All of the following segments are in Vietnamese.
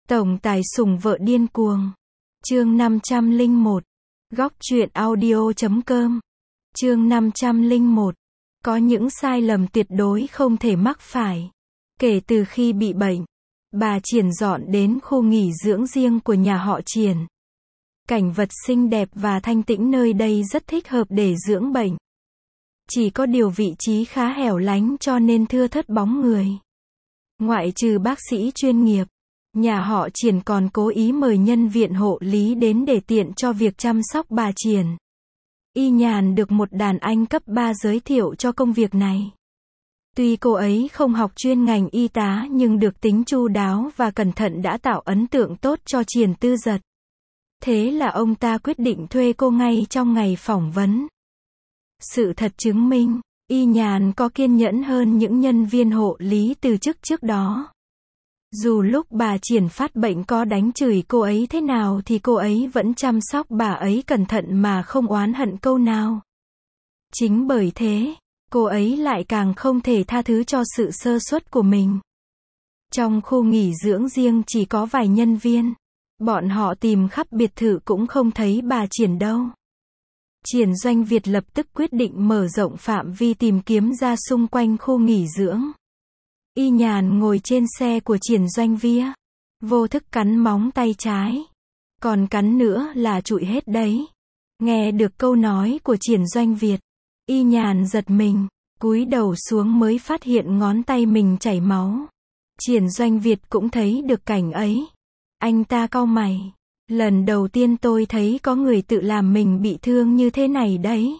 Tổng tài sủng vợ điên cuồng. Chương 501. Góc truyện audio.com. Chương 501. Có những sai lầm tuyệt đối không thể mắc phải. Kể từ khi bị bệnh, bà Triển dọn đến khu nghỉ dưỡng riêng của nhà họ Triển. Cảnh vật xinh đẹp và thanh tĩnh nơi đây rất thích hợp để dưỡng bệnh. Chỉ có điều vị trí khá hẻo lánh cho nên thưa thớt bóng người. Ngoại trừ bác sĩ chuyên nghiệp, nhà họ Triển còn cố ý mời nhân viên hộ lý đến để tiện cho việc chăm sóc bà Triển. Y Nhàn được một đàn anh cấp 3 giới thiệu cho công việc này. Tuy cô ấy không học chuyên ngành y tá nhưng được tính chu đáo và cẩn thận đã tạo ấn tượng tốt cho Triển Tư Giật. Thế là ông ta quyết định thuê cô ngay trong ngày phỏng vấn. Sự thật chứng minh, Y Nhàn có kiên nhẫn hơn những nhân viên hộ lý từ chức trước đó. Dù lúc bà Triển phát bệnh có đánh chửi cô ấy thế nào thì cô ấy vẫn chăm sóc bà ấy cẩn thận mà không oán hận câu nào. Chính bởi thế, cô ấy lại càng không thể tha thứ cho sự sơ suất của mình. Trong khu nghỉ dưỡng riêng chỉ có vài nhân viên. Bọn họ tìm khắp biệt thự cũng không thấy bà Triển đâu. Triển Doanh Việt lập tức quyết định mở rộng phạm vi tìm kiếm ra xung quanh khu nghỉ dưỡng. Y Nhàn ngồi trên xe của Triển Doanh Việt, vô thức cắn móng tay trái. Còn cắn nữa là trụi hết đấy. Nghe được câu nói của Triển Doanh Việt, Y Nhàn giật mình, cúi đầu xuống mới phát hiện ngón tay mình chảy máu. Triển Doanh Việt cũng thấy được cảnh ấy. Anh ta cau mày. Lần đầu tiên tôi thấy có người tự làm mình bị thương như thế này đấy.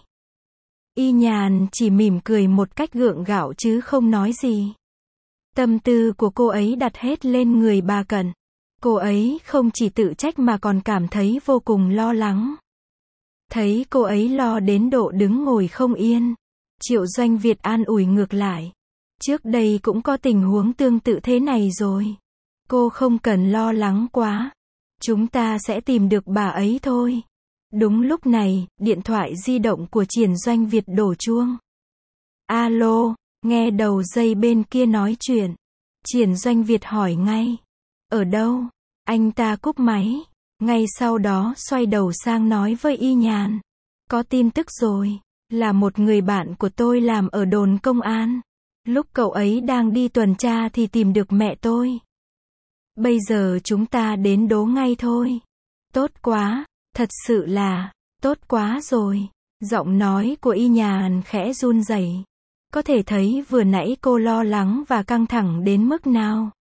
Y Nhàn chỉ mỉm cười một cách gượng gạo chứ không nói gì. Tâm tư của cô ấy đặt hết lên người bà Cận. Cô ấy không chỉ tự trách mà còn cảm thấy vô cùng lo lắng. Thấy cô ấy lo đến độ đứng ngồi không yên, Triệu Doanh Việt an ủi ngược lại. Trước đây cũng có tình huống tương tự thế này rồi. Cô không cần lo lắng quá. Chúng ta sẽ tìm được bà ấy thôi. Đúng lúc này, điện thoại di động của Triển Doanh Việt đổ chuông. Alo, nghe đầu dây bên kia nói chuyện. Triển Doanh Việt hỏi ngay. Ở đâu? Anh ta cúp máy. Ngay sau đó xoay đầu sang nói với Y Nhàn. Có tin tức rồi. Là một người bạn của tôi làm ở đồn công an. Lúc cậu ấy đang đi tuần tra thì tìm được mẹ tôi. Bây giờ chúng ta đến đố ngay thôi. Tốt quá, thật sự là, tốt quá rồi. Giọng nói của Y Nhàn khẽ run rẩy. Có thể thấy vừa nãy cô lo lắng và căng thẳng đến mức nào.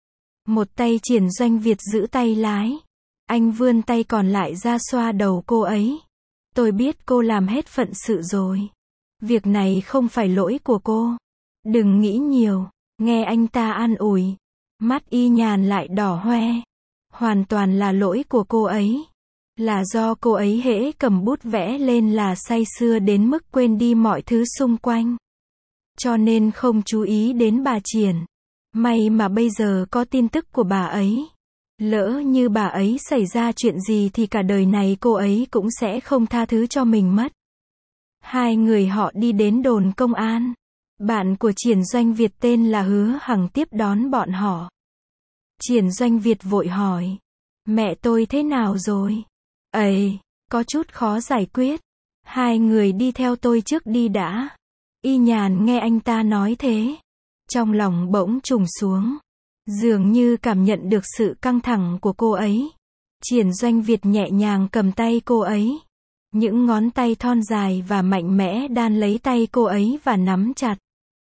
Một tay Triển Doanh Việt giữ tay lái. Anh vươn tay còn lại ra xoa đầu cô ấy. Tôi biết cô làm hết phận sự rồi. Việc này không phải lỗi của cô. Đừng nghĩ nhiều, nghe anh ta an ủi. Mắt Y Nhàn lại đỏ hoe. Hoàn toàn là lỗi của cô ấy. Là do cô ấy hễ cầm bút vẽ lên là say sưa đến mức quên đi mọi thứ xung quanh. Cho nên không chú ý đến bà Triển. May mà bây giờ có tin tức của bà ấy. Lỡ như bà ấy xảy ra chuyện gì thì cả đời này cô ấy cũng sẽ không tha thứ cho mình mất. Hai người họ đi đến đồn công an. Bạn của Triển Doanh Việt tên là Hứa Hằng tiếp đón bọn họ. Triển Doanh Việt vội hỏi. Mẹ tôi thế nào rồi? Ấy, có chút khó giải quyết. Hai người đi theo tôi trước đi đã. Y Nhàn nghe anh ta nói thế. Trong lòng bỗng trùng xuống. Dường như cảm nhận được sự căng thẳng của cô ấy. Triển Doanh Việt nhẹ nhàng cầm tay cô ấy. Những ngón tay thon dài và mạnh mẽ đan lấy tay cô ấy và nắm chặt.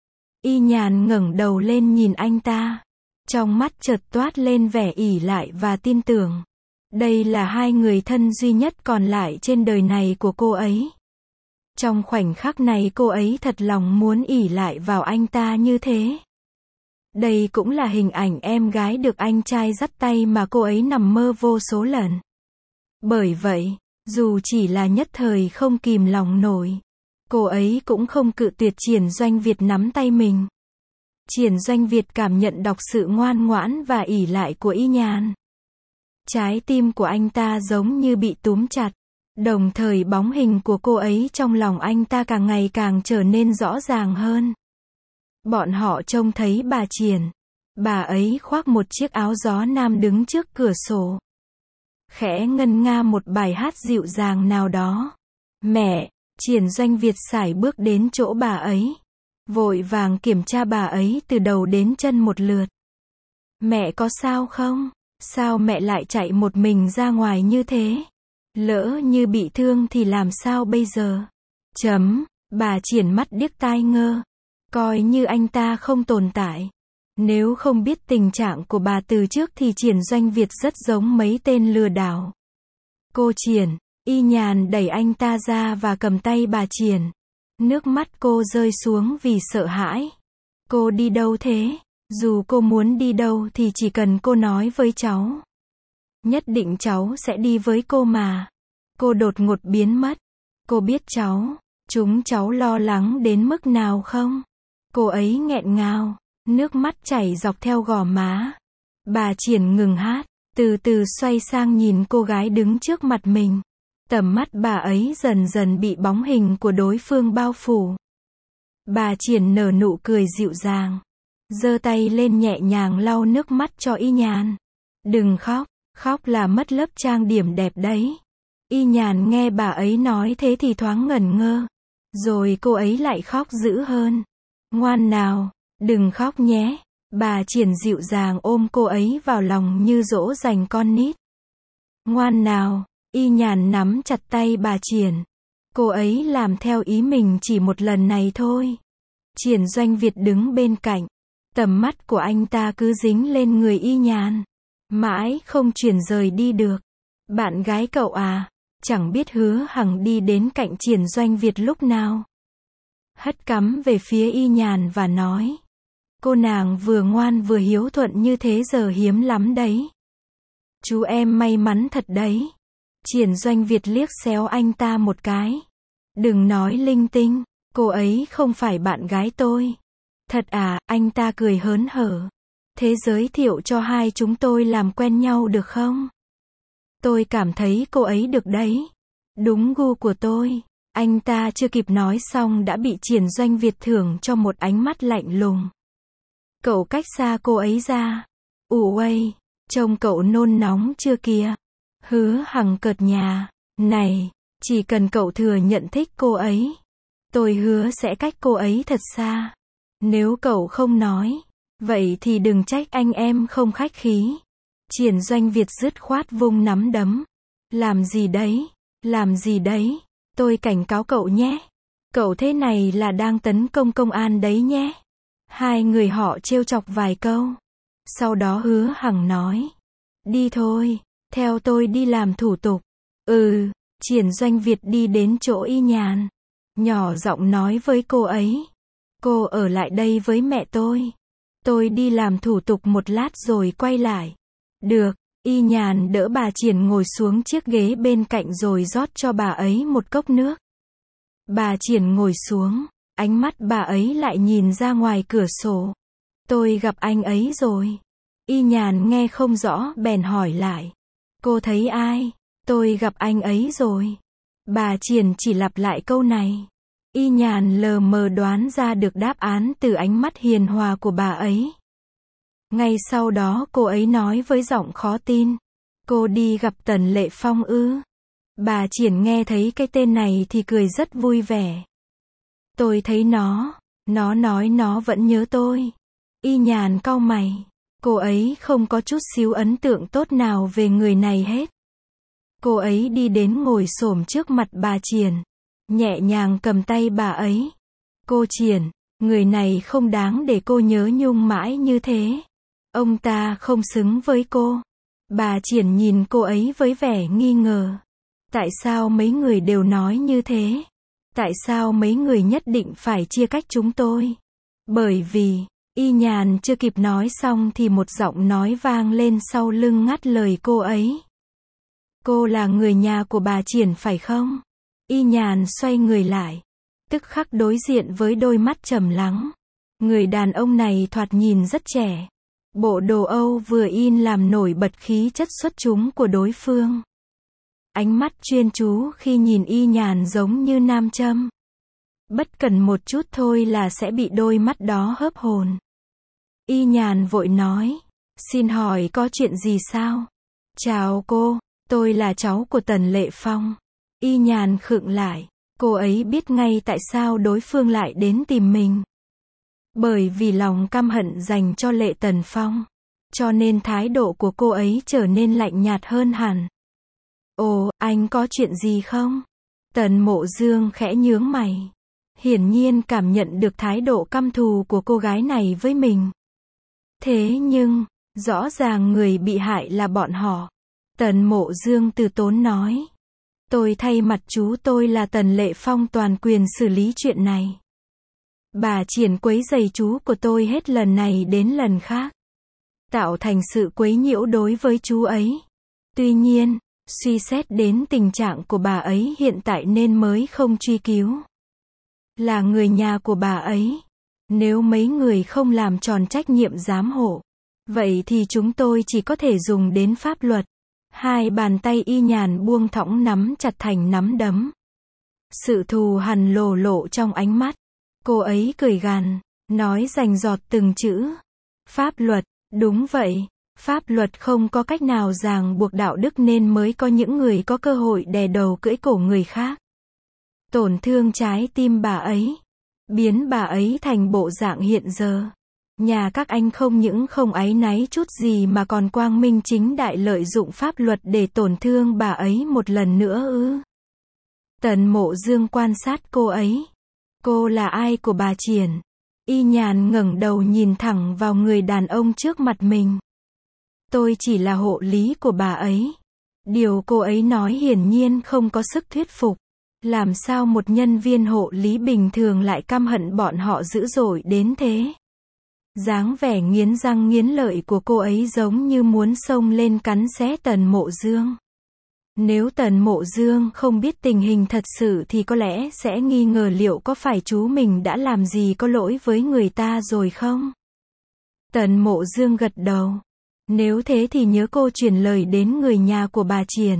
Y Nhàn ngẩng đầu lên nhìn anh ta. Trong mắt chợt toát lên vẻ ỷ lại và tin tưởng. Đây là hai người thân duy nhất còn lại trên đời này của cô ấy. Trong khoảnh khắc này cô ấy thật lòng muốn ỷ lại vào anh ta như thế. Đây cũng là hình ảnh em gái được anh trai dắt tay mà cô ấy nằm mơ vô số lần. Bởi vậy, dù chỉ là nhất thời không kìm lòng nổi, cô ấy cũng không cự tuyệt Triển Doanh Việt nắm tay mình. Triển Doanh Việt cảm nhận đọc sự ngoan ngoãn và ỷ lại của Y Nhàn. Trái tim của anh ta giống như bị túm chặt. Đồng thời bóng hình của cô ấy trong lòng anh ta càng ngày càng trở nên rõ ràng hơn. Bọn họ trông thấy bà Triển. Bà ấy khoác một chiếc áo gió nam đứng trước cửa sổ. Khẽ ngân nga một bài hát dịu dàng nào đó. Mẹ, Triển Doanh Việt sải bước đến chỗ bà ấy. Vội vàng kiểm tra bà ấy từ đầu đến chân một lượt. Mẹ có sao không? Sao mẹ lại chạy một mình ra ngoài như thế? Lỡ như bị thương thì làm sao bây giờ? Bà Triển mắt điếc tai ngơ. Coi như anh ta không tồn tại. Nếu không biết tình trạng của bà từ trước thì Triển Doanh Việt rất giống mấy tên lừa đảo. Cô Triển, Y Nhàn đẩy anh ta ra và cầm tay bà Triển. Nước mắt cô rơi xuống vì sợ hãi. Cô đi đâu thế? Dù cô muốn đi đâu thì chỉ cần cô nói với cháu. Nhất định cháu sẽ đi với cô mà. Cô đột ngột biến mất. Cô biết chúng cháu lo lắng đến mức nào không? Cô ấy nghẹn ngào, nước mắt chảy dọc theo gò má. Bà Triển ngừng hát, từ từ xoay sang nhìn cô gái đứng trước mặt mình. Tầm mắt bà ấy dần dần bị bóng hình của đối phương bao phủ. Bà Triển nở nụ cười dịu dàng, giơ tay lên nhẹ nhàng lau nước mắt cho Y Nhàn. Đừng khóc, khóc là mất lớp trang điểm đẹp đấy. Y Nhàn nghe bà ấy nói thế thì thoáng ngẩn ngơ. Rồi cô ấy lại khóc dữ hơn. Ngoan nào, đừng khóc nhé. Bà Triển dịu dàng ôm cô ấy vào lòng như dỗ dành con nít. Ngoan nào, Y Nhàn nắm chặt tay bà Triển. Cô ấy làm theo ý mình chỉ một lần này thôi. Triển Doanh Việt đứng bên cạnh. Tầm mắt của anh ta cứ dính lên người Y Nhàn. Mãi không chuyển rời đi được. Bạn gái cậu à, chẳng biết Hứa Hằng đi đến cạnh Triển Doanh Việt lúc nào. Hất cắm về phía Y Nhàn và nói. Cô nàng vừa ngoan vừa hiếu thuận như thế giờ hiếm lắm đấy. Chú em may mắn thật đấy. Triển Doanh Việt liếc xéo anh ta một cái. Đừng nói linh tinh, cô ấy không phải bạn gái tôi. Thật à, anh ta cười hớn hở. Thế giới thiệu cho hai chúng tôi làm quen nhau được không? Tôi cảm thấy cô ấy được đấy. Đúng gu của tôi. Anh ta chưa kịp nói xong đã bị Triển Doanh Việt thưởng cho một ánh mắt lạnh lùng. Cậu cách xa cô ấy ra. Uầy, trông cậu nôn nóng chưa kìa. Hứa Hằng cợt nhà. Này, chỉ cần cậu thừa nhận thích cô ấy, tôi hứa sẽ cách cô ấy thật xa. Nếu cậu không nói, vậy thì đừng trách anh em không khách khí. Triển Doanh Việt dứt khoát vung nắm đấm. Làm gì đấy? Làm gì đấy? Tôi cảnh cáo cậu nhé. Cậu thế này là đang tấn công công an đấy nhé. Hai người họ trêu chọc vài câu. Sau đó Hứa Hằng nói. Đi thôi, theo tôi đi làm thủ tục. Triển Doanh Việt đi đến chỗ Y Nhàn. Nhỏ giọng nói với cô ấy. Cô ở lại đây với mẹ tôi. Tôi đi làm thủ tục một lát rồi quay lại. Được, Y Nhàn đỡ bà Triển ngồi xuống chiếc ghế bên cạnh rồi rót cho bà ấy một cốc nước. Bà Triển ngồi xuống, ánh mắt bà ấy lại nhìn ra ngoài cửa sổ. Tôi gặp anh ấy rồi. Y Nhàn nghe không rõ bèn hỏi lại. Cô thấy ai? Tôi gặp anh ấy rồi. Bà Triển chỉ lặp lại câu này. Y Nhàn lờ mờ đoán ra được đáp án từ ánh mắt hiền hòa của bà ấy. Ngay sau đó cô ấy nói với giọng khó tin. Cô đi gặp Tần Lệ Phong ư? Bà Triển nghe thấy cái tên này thì cười rất vui vẻ. Tôi thấy nó nói nó vẫn nhớ tôi. Y Nhàn cau mày. Cô ấy không có chút xíu ấn tượng tốt nào về người này hết. Cô ấy đi đến ngồi xổm trước mặt bà Triển. Nhẹ nhàng cầm tay bà ấy. Cô Triển, người này không đáng để cô nhớ nhung mãi như thế. Ông ta không xứng với cô. Bà Triển nhìn cô ấy với vẻ nghi ngờ. Tại sao mấy người đều nói như thế? Tại sao mấy người nhất định phải chia cách chúng tôi? Bởi vì, Y Nhàn chưa kịp nói xong thì một giọng nói vang lên sau lưng ngắt lời cô ấy. Cô là người nhà của bà Triển phải không? Y Nhàn xoay người lại, tức khắc đối diện với đôi mắt trầm lắng. Người đàn ông này thoạt nhìn rất trẻ. Bộ đồ Âu vừa in làm nổi bật khí chất xuất chúng của đối phương. Ánh mắt chuyên chú khi nhìn Y Nhàn giống như nam châm. Bất cần một chút thôi là sẽ bị đôi mắt đó hớp hồn. Y Nhàn vội nói. Xin hỏi có chuyện gì sao? Chào cô, tôi là cháu của Tần Lệ Phong. Y Nhàn khựng lại. Cô ấy biết ngay tại sao đối phương lại đến tìm mình. Bởi vì lòng căm hận dành cho Lệ Tần Phong. Cho nên thái độ của cô ấy trở nên lạnh nhạt hơn hẳn. Ồ, anh có chuyện gì không? Tần Mộ Dương khẽ nhướng mày. Hiển nhiên cảm nhận được thái độ căm thù của cô gái này với mình. Thế nhưng, rõ ràng người bị hại là bọn họ. Tần Mộ Dương từ tốn nói. Tôi thay mặt chú tôi là Tần Lệ Phong toàn quyền xử lý chuyện này. Bà Triển quấy rầy chú của tôi hết lần này đến lần khác. Tạo thành sự quấy nhiễu đối với chú ấy. Tuy nhiên, suy xét đến tình trạng của bà ấy hiện tại nên mới không truy cứu. Là người nhà của bà ấy. Nếu mấy người không làm tròn trách nhiệm giám hộ, vậy thì chúng tôi chỉ có thể dùng đến pháp luật. Hai bàn tay Y Nhàn buông thõng nắm chặt thành nắm đấm. Sự thù hằn lồ lộ trong ánh mắt. Cô ấy cười gằn, nói rành rọt từng chữ. Pháp luật, đúng vậy. Pháp luật không có cách nào ràng buộc đạo đức nên mới có những người có cơ hội đè đầu cưỡi cổ người khác. Tổn thương trái tim bà ấy. Biến bà ấy thành bộ dạng hiện giờ. Nhà các anh không những không áy náy chút gì mà còn quang minh chính đại lợi dụng pháp luật để tổn thương bà ấy một lần nữa ư? Tần Mộ Dương quan sát cô ấy. Cô là ai của bà Triển? Y Nhàn ngẩng đầu nhìn thẳng vào người đàn ông trước mặt mình. Tôi chỉ là hộ lý của bà ấy. Điều cô ấy nói hiển nhiên không có sức thuyết phục. Làm sao một nhân viên hộ lý bình thường lại căm hận bọn họ dữ dội đến thế? Dáng vẻ nghiến răng nghiến lợi của cô ấy giống như muốn xông lên cắn xé Tần Mộ Dương. Nếu Tần Mộ Dương không biết tình hình thật sự thì có lẽ sẽ nghi ngờ liệu có phải chú mình đã làm gì có lỗi với người ta rồi không? Tần Mộ Dương gật đầu. Nếu thế thì nhớ cô chuyển lời đến người nhà của bà Triển.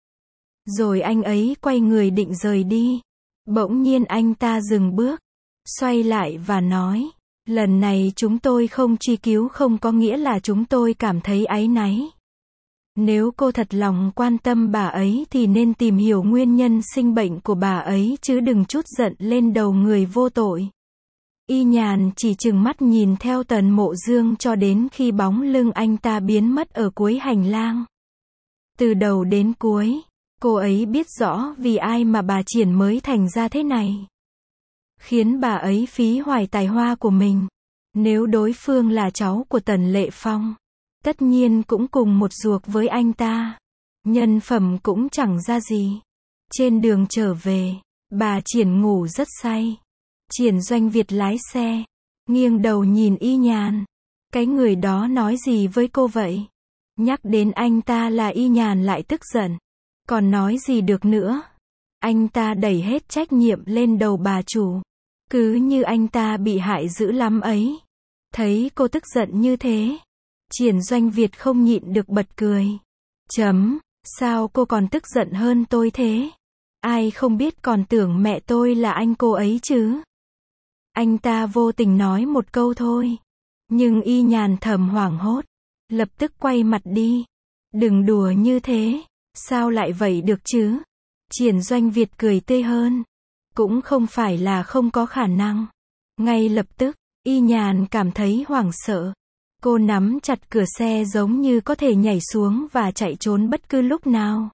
Rồi anh ấy quay người định rời đi. Bỗng nhiên anh ta dừng bước, xoay lại và nói. Lần này chúng tôi không truy cứu không có nghĩa là chúng tôi cảm thấy áy náy. Nếu cô thật lòng quan tâm bà ấy thì nên tìm hiểu nguyên nhân sinh bệnh của bà ấy chứ đừng trút giận lên đầu người vô tội. Y Nhàn chỉ trừng mắt nhìn theo Tần Mộ Dương cho đến khi bóng lưng anh ta biến mất ở cuối hành lang. Từ đầu đến cuối, cô ấy biết rõ vì ai mà bà Triển mới thành ra thế này. Khiến bà ấy phí hoài tài hoa của mình. Nếu đối phương là cháu của Tần Lệ Phong, tất nhiên cũng cùng một ruột với anh ta. Nhân phẩm cũng chẳng ra gì. Trên đường trở về, bà Triển ngủ rất say. Triển Doanh Việt lái xe, nghiêng đầu nhìn Y Nhàn. Cái người đó nói gì với cô vậy? Nhắc đến anh ta là Y Nhàn lại tức giận. Còn nói gì được nữa? Anh ta đẩy hết trách nhiệm lên đầu bà chủ. Cứ như anh ta bị hại dữ lắm ấy. Thấy cô tức giận như thế, Triển Doanh Việt không nhịn được bật cười. Sao cô còn tức giận hơn tôi thế? Ai không biết còn tưởng mẹ tôi là anh cô ấy chứ? Anh ta vô tình nói một câu thôi. Nhưng Y Nhàn thầm hoảng hốt, lập tức quay mặt đi. Đừng đùa như thế, sao lại vậy được chứ? Triển Doanh Việt cười tươi hơn. Cũng không phải là không có khả năng. Ngay lập tức, Y Nhàn cảm thấy hoảng sợ. Cô nắm chặt cửa xe giống như có thể nhảy xuống và chạy trốn bất cứ lúc nào.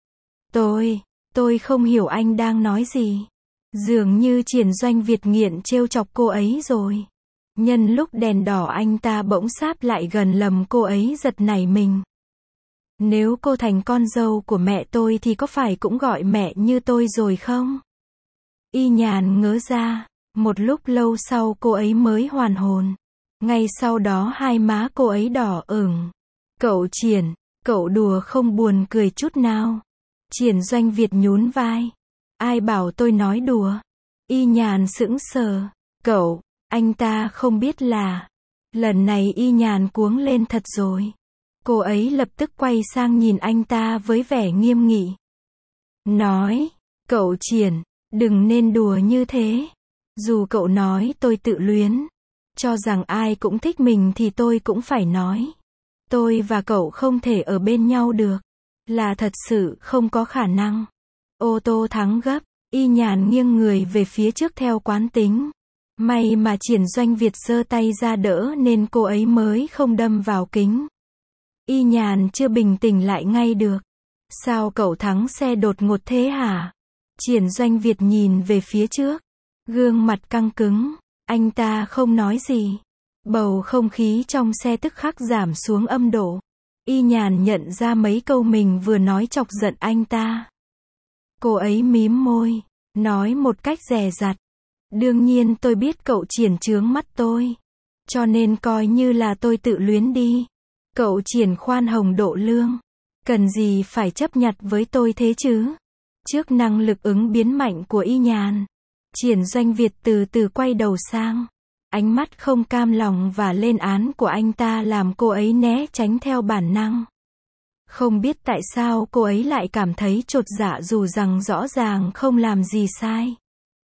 Tôi không hiểu anh đang nói gì. Dường như Triển Doanh Việt nghiện trêu chọc cô ấy rồi. Nhân lúc đèn đỏ anh ta bỗng sáp lại gần lầm cô ấy giật nảy mình. Nếu cô thành con dâu của mẹ tôi thì có phải cũng gọi mẹ như tôi rồi không? Y Nhàn ngớ ra. Một lúc lâu sau cô ấy mới hoàn hồn. Ngay sau đó hai má cô ấy đỏ ửng. Cậu Triển, cậu đùa không buồn cười chút nào. Triển Doanh Việt nhún vai. Ai bảo tôi nói đùa? Y Nhàn sững sờ. Cậu, anh ta không biết là. Lần này Y Nhàn cuống lên thật rồi. Cô ấy lập tức quay sang nhìn anh ta với vẻ nghiêm nghị. Nói, cậu Triển, đừng nên đùa như thế. Dù cậu nói tôi tự luyến, Cho rằng ai cũng thích mình thì tôi cũng phải nói. Tôi và cậu không thể ở bên nhau được. Là thật sự không có khả năng. Ô tô thắng gấp, Y Nhàn nghiêng người về phía trước theo quán tính. May mà Triển Doanh Việt giơ tay ra đỡ nên cô ấy mới không đâm vào kính. Y Nhàn chưa bình tĩnh lại ngay được. Sao cậu thắng xe đột ngột thế hả? Triển Doanh Việt nhìn về phía trước. Gương mặt căng cứng. Anh ta không nói gì. Bầu không khí trong xe tức khắc giảm xuống âm độ. Y Nhàn nhận ra mấy câu mình vừa nói chọc giận anh ta. Cô ấy mím môi, nói một cách dè dặt. Đương nhiên tôi biết cậu Triển chướng mắt tôi. Cho nên coi như là tôi tự luyến đi. Cậu Triển khoan hồng độ lương. Cần gì phải chấp nhặt với tôi thế chứ? Trước năng lực ứng biến mạnh của Y Nhàn, Triển Doanh Việt từ từ quay đầu sang. Ánh mắt không cam lòng và lên án của anh ta làm cô ấy né tránh theo bản năng. Không biết tại sao cô ấy lại cảm thấy chột dạ dù rằng rõ ràng không làm gì sai.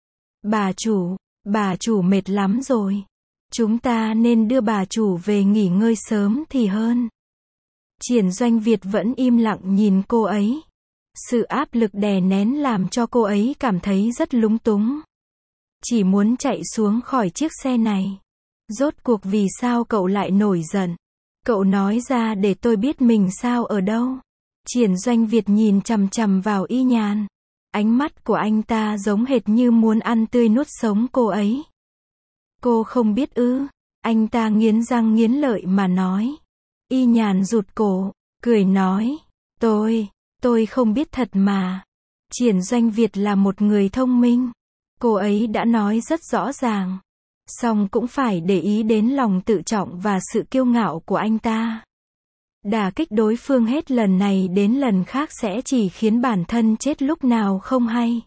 Bà chủ mệt lắm rồi. Chúng ta nên đưa bà chủ về nghỉ ngơi sớm thì hơn. Triển Doanh Việt vẫn im lặng nhìn cô ấy. Sự áp lực đè nén làm cho cô ấy cảm thấy rất lúng túng. Chỉ muốn chạy xuống khỏi chiếc xe này. Rốt cuộc vì sao cậu lại nổi giận? Cậu nói ra để tôi biết mình sao ở đâu. Triển Doanh Việt nhìn chằm chằm vào Y Nhàn. Ánh mắt của anh ta giống hệt như muốn ăn tươi nuốt sống cô ấy. Cô không biết ư? Anh ta nghiến răng nghiến lợi mà nói. Y Nhàn rụt cổ, cười nói. Tôi không biết thật mà. Triển Doanh Việt là một người thông minh. Cô ấy đã nói rất rõ ràng. Song cũng phải để ý đến lòng tự trọng và sự kiêu ngạo của anh ta. Đả kích đối phương hết lần này đến lần khác sẽ chỉ khiến bản thân chết lúc nào không hay.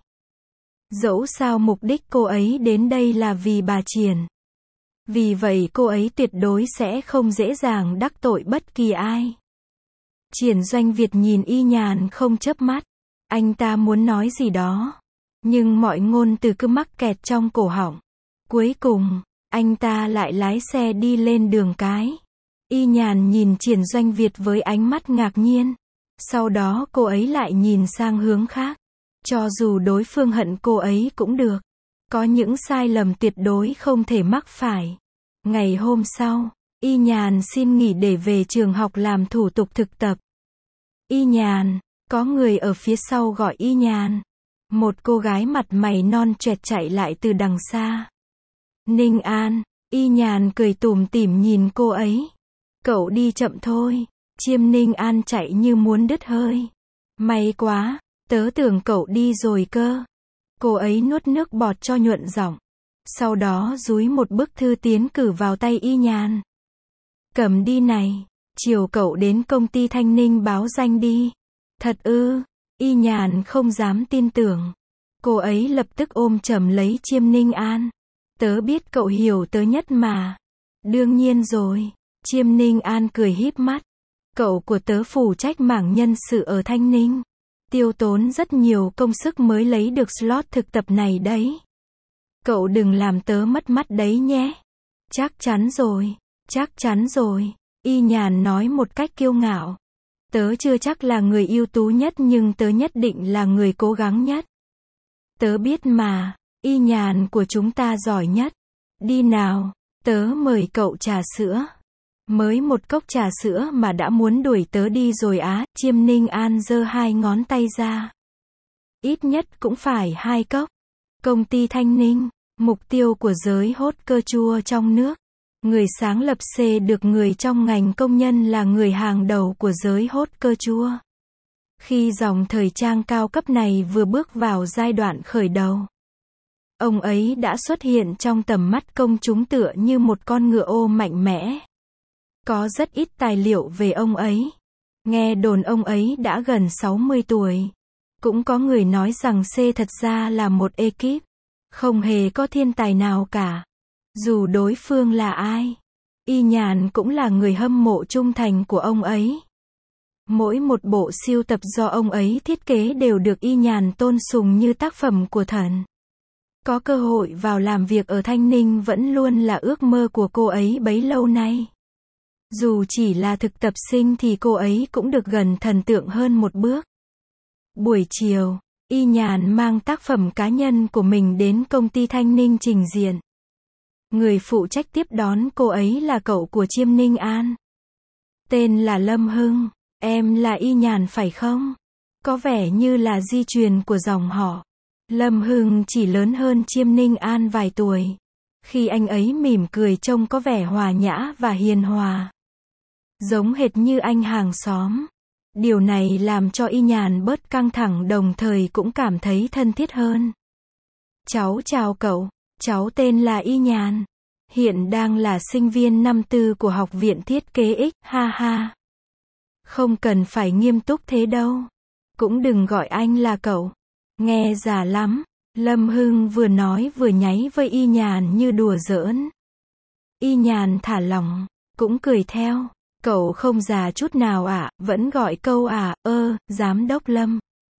Dẫu sao mục đích cô ấy đến đây là vì bà Triển. Vì vậy cô ấy tuyệt đối sẽ không dễ dàng đắc tội bất kỳ ai. Triển Doanh Việt nhìn Y Nhàn không chớp mắt. Anh ta muốn nói gì đó. Nhưng mọi ngôn từ cứ mắc kẹt trong cổ họng. Cuối cùng, anh ta lại lái xe đi lên đường cái. Y Nhàn nhìn Triển Doanh Việt với ánh mắt ngạc nhiên. Sau đó cô ấy lại nhìn sang hướng khác. Cho dù đối phương hận cô ấy cũng được. Có những sai lầm tuyệt đối không thể mắc phải. Ngày hôm sau, Y Nhàn xin nghỉ để về trường học làm thủ tục thực tập. Y Nhàn, có người ở phía sau gọi Y Nhàn. Một cô gái mặt mày non choẹt chạy lại từ đằng xa. Ninh An, Y Nhàn cười tủm tỉm nhìn cô ấy. Cậu đi chậm thôi. Chiêm Ninh An chạy như muốn đứt hơi. May quá, tớ tưởng cậu đi rồi cơ. Cô ấy nuốt nước bọt cho nhuận giọng. Sau đó dúi một bức thư tiến cử vào tay Y Nhàn. Cầm đi này, chiều cậu đến công ty Thanh Ninh báo danh đi. Thật ư? Y Nhàn không dám tin tưởng. Cô ấy lập tức ôm chầm lấy Chiêm Ninh An. Tớ biết cậu hiểu tớ nhất mà. Đương nhiên rồi. Chiêm Ninh An cười híp mắt. Cậu của tớ phụ trách mảng nhân sự ở Thanh Ninh. Tiêu tốn rất nhiều công sức mới lấy được slot thực tập này đấy. Cậu đừng làm tớ mất mắt đấy nhé. Chắc chắn rồi. Chắc chắn rồi. Y Nhàn nói một cách kiêu ngạo. Tớ chưa chắc là người ưu tú nhất nhưng tớ nhất định là người cố gắng nhất. Tớ biết mà, Y Nhàn của chúng ta giỏi nhất. Đi nào, tớ mời cậu trà sữa. Mới một cốc trà sữa mà đã muốn đuổi tớ đi rồi á. Chiêm Ninh An giơ hai ngón tay ra. Ít nhất cũng phải 2 cốc. Công ty Thanh Ninh, mục tiêu của giới hốt cơ chua trong nước. Người sáng lập C được người trong ngành công nhân là người hàng đầu của giới hốt cơ chua. Khi dòng thời trang cao cấp này vừa bước vào giai đoạn khởi đầu, ông ấy đã xuất hiện trong tầm mắt công chúng tựa như một con ngựa ô mạnh mẽ. Có rất ít tài liệu về ông ấy. Nghe đồn ông ấy đã gần 60 tuổi. Cũng có người nói rằng C thật ra là một ekip. Không hề có thiên tài nào cả. Dù đối phương là ai, Y Nhàn cũng là người hâm mộ trung thành của ông ấy. Mỗi một bộ sưu tập do ông ấy thiết kế đều được Y Nhàn tôn sùng như tác phẩm của thần. Có cơ hội vào làm việc ở Thanh Ninh vẫn luôn là ước mơ của cô ấy bấy lâu nay. Dù chỉ là thực tập sinh thì cô ấy cũng được gần thần tượng hơn một bước. Buổi chiều, Y Nhàn mang tác phẩm cá nhân của mình đến công ty Thanh Ninh trình diện. Người phụ trách tiếp đón cô ấy là cậu của Chiêm Ninh An. Tên là Lâm Hưng. Em là Y Nhàn phải không? Có vẻ như là di truyền của dòng họ. Lâm Hưng chỉ lớn hơn Chiêm Ninh An vài tuổi. Khi anh ấy mỉm cười trông có vẻ hòa nhã và hiền hòa. Giống hệt như anh hàng xóm. Điều này làm cho Y Nhàn bớt căng thẳng đồng thời cũng cảm thấy thân thiết hơn. Cháu chào cậu, cháu tên là Y Nhàn. Hiện đang là sinh viên năm tư của Học viện Thiết kế X, ha ha. Không cần phải nghiêm túc thế đâu. Cũng đừng gọi anh là cậu. Nghe già lắm. Lâm Hưng vừa nói vừa nháy với Y Nhàn như đùa giỡn. Y Nhàn thả lỏng, cũng cười theo. Cậu không già chút nào ạ, vẫn gọi câu giám đốc Lâm.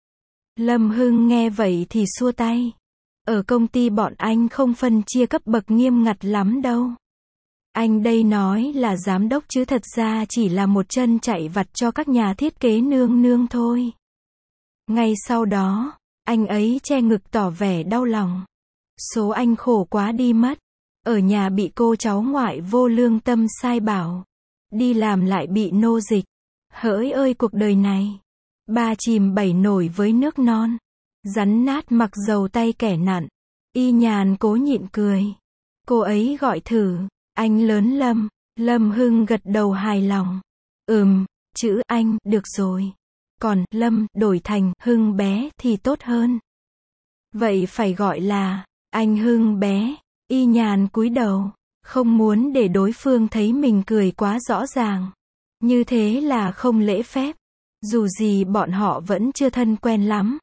Lâm Hưng nghe vậy thì xua tay. Ở công ty bọn anh không phân chia cấp bậc nghiêm ngặt lắm đâu. Anh đây nói là giám đốc chứ thật ra chỉ là một chân chạy vặt cho các nhà thiết kế nương nương thôi. Ngay sau đó, anh ấy che ngực tỏ vẻ đau lòng. Số anh khổ quá đi mất. Ở nhà bị cô cháu ngoại vô lương tâm sai bảo. Đi làm lại bị nô dịch. Hỡi ơi cuộc đời này. Ba chìm bảy nổi với nước non. Rắn nát mặc dầu tay kẻ nặn. Y Nhàn cố nhịn cười. Cô ấy gọi thử. Anh lớn Lâm. Lâm Hưng gật đầu hài lòng. Chữ anh, được rồi. Còn Lâm đổi thành Hưng bé thì tốt hơn. Vậy phải gọi là anh Hưng bé. Y Nhàn cúi đầu. Không muốn để đối phương thấy mình cười quá rõ ràng. Như thế là không lễ phép. Dù gì bọn họ vẫn chưa thân quen lắm.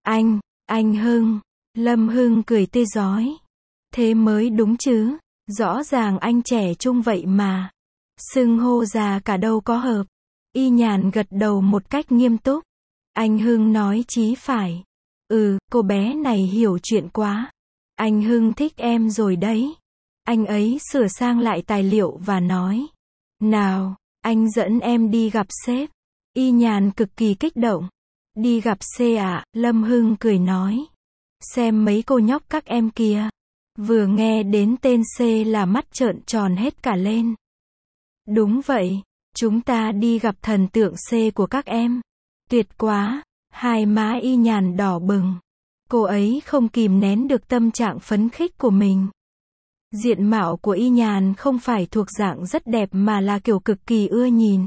Anh Hưng. Lâm Hưng cười tươi rói. Thế mới đúng chứ. Rõ ràng anh trẻ trung vậy mà. Xưng hô già cả đâu có hợp. Y Nhàn gật đầu một cách nghiêm túc. Anh Hưng nói chí phải. Cô bé này hiểu chuyện quá. Anh Hưng thích em rồi đấy. Anh ấy sửa sang lại tài liệu và nói. Nào, anh dẫn em đi gặp sếp. Y Nhàn cực kỳ kích động. Đi gặp C à, Lâm Hưng cười nói. Xem mấy cô nhóc các em kìa. Vừa nghe đến tên C là mắt trợn tròn hết cả lên. Đúng vậy, chúng ta đi gặp thần tượng C của các em. Tuyệt quá, hai má Y Nhàn đỏ bừng. Cô ấy không kìm nén được tâm trạng phấn khích của mình. Diện mạo của Y Nhàn không phải thuộc dạng rất đẹp mà là kiểu cực kỳ ưa nhìn.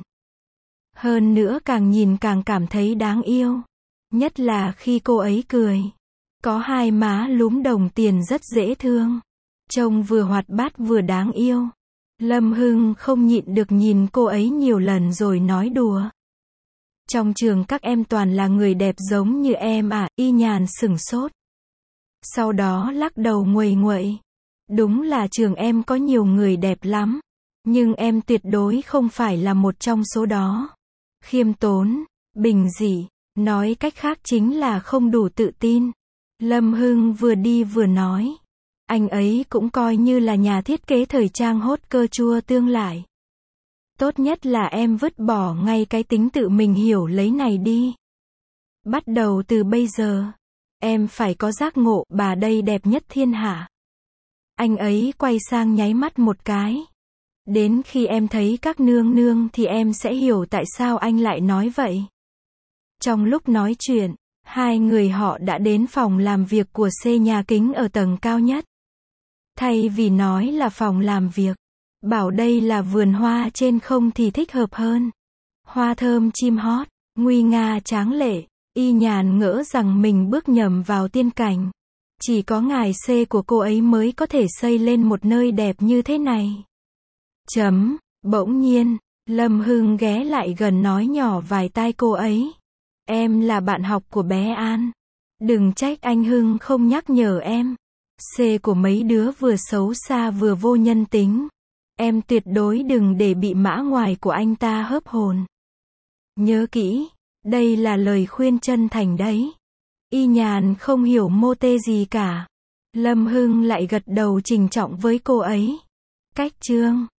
Hơn nữa càng nhìn càng cảm thấy đáng yêu. Nhất là khi cô ấy cười. Có hai má lúm đồng tiền rất dễ thương. Trông vừa hoạt bát vừa đáng yêu. Lâm Hưng không nhịn được nhìn cô ấy nhiều lần rồi nói đùa. Trong trường các em toàn là người đẹp giống như em à, Y Nhàn sửng sốt. Sau đó lắc đầu nguầy nguậy. Đúng là trường em có nhiều người đẹp lắm. Nhưng em tuyệt đối không phải là một trong số đó. Khiêm tốn, bình dị, nói cách khác chính là không đủ tự tin. Lâm Hưng vừa đi vừa nói. Anh ấy cũng coi như là nhà thiết kế thời trang hot cơ chua tương lại. Tốt nhất là em vứt bỏ ngay cái tính tự mình hiểu lấy này đi. Bắt đầu từ bây giờ, em phải có giác ngộ, bà đây đẹp nhất thiên hạ. Anh ấy quay sang nháy mắt một cái. Đến khi em thấy các nương nương thì em sẽ hiểu tại sao anh lại nói vậy. Trong lúc nói chuyện, hai người họ đã đến phòng làm việc của C nhà kính ở tầng cao nhất. Thay vì nói là phòng làm việc, bảo đây là vườn hoa trên không thì thích hợp hơn. Hoa thơm chim hót, nguy nga tráng lệ, Y Nhàn ngỡ rằng mình bước nhầm vào tiên cảnh. Chỉ có ngài C của cô ấy mới có thể xây lên một nơi đẹp như thế này. Bỗng nhiên, Lâm Hưng ghé lại gần nói nhỏ vài tai cô ấy. Em là bạn học của bé An. Đừng trách anh Hưng không nhắc nhở em. C của mấy đứa vừa xấu xa vừa vô nhân tính. Em tuyệt đối đừng để bị mã ngoài của anh ta hớp hồn. Nhớ kỹ, đây là lời khuyên chân thành đấy. Y Nhàn không hiểu mô tê gì cả. Lâm Hưng lại gật đầu trình trọng với cô ấy. Cách chương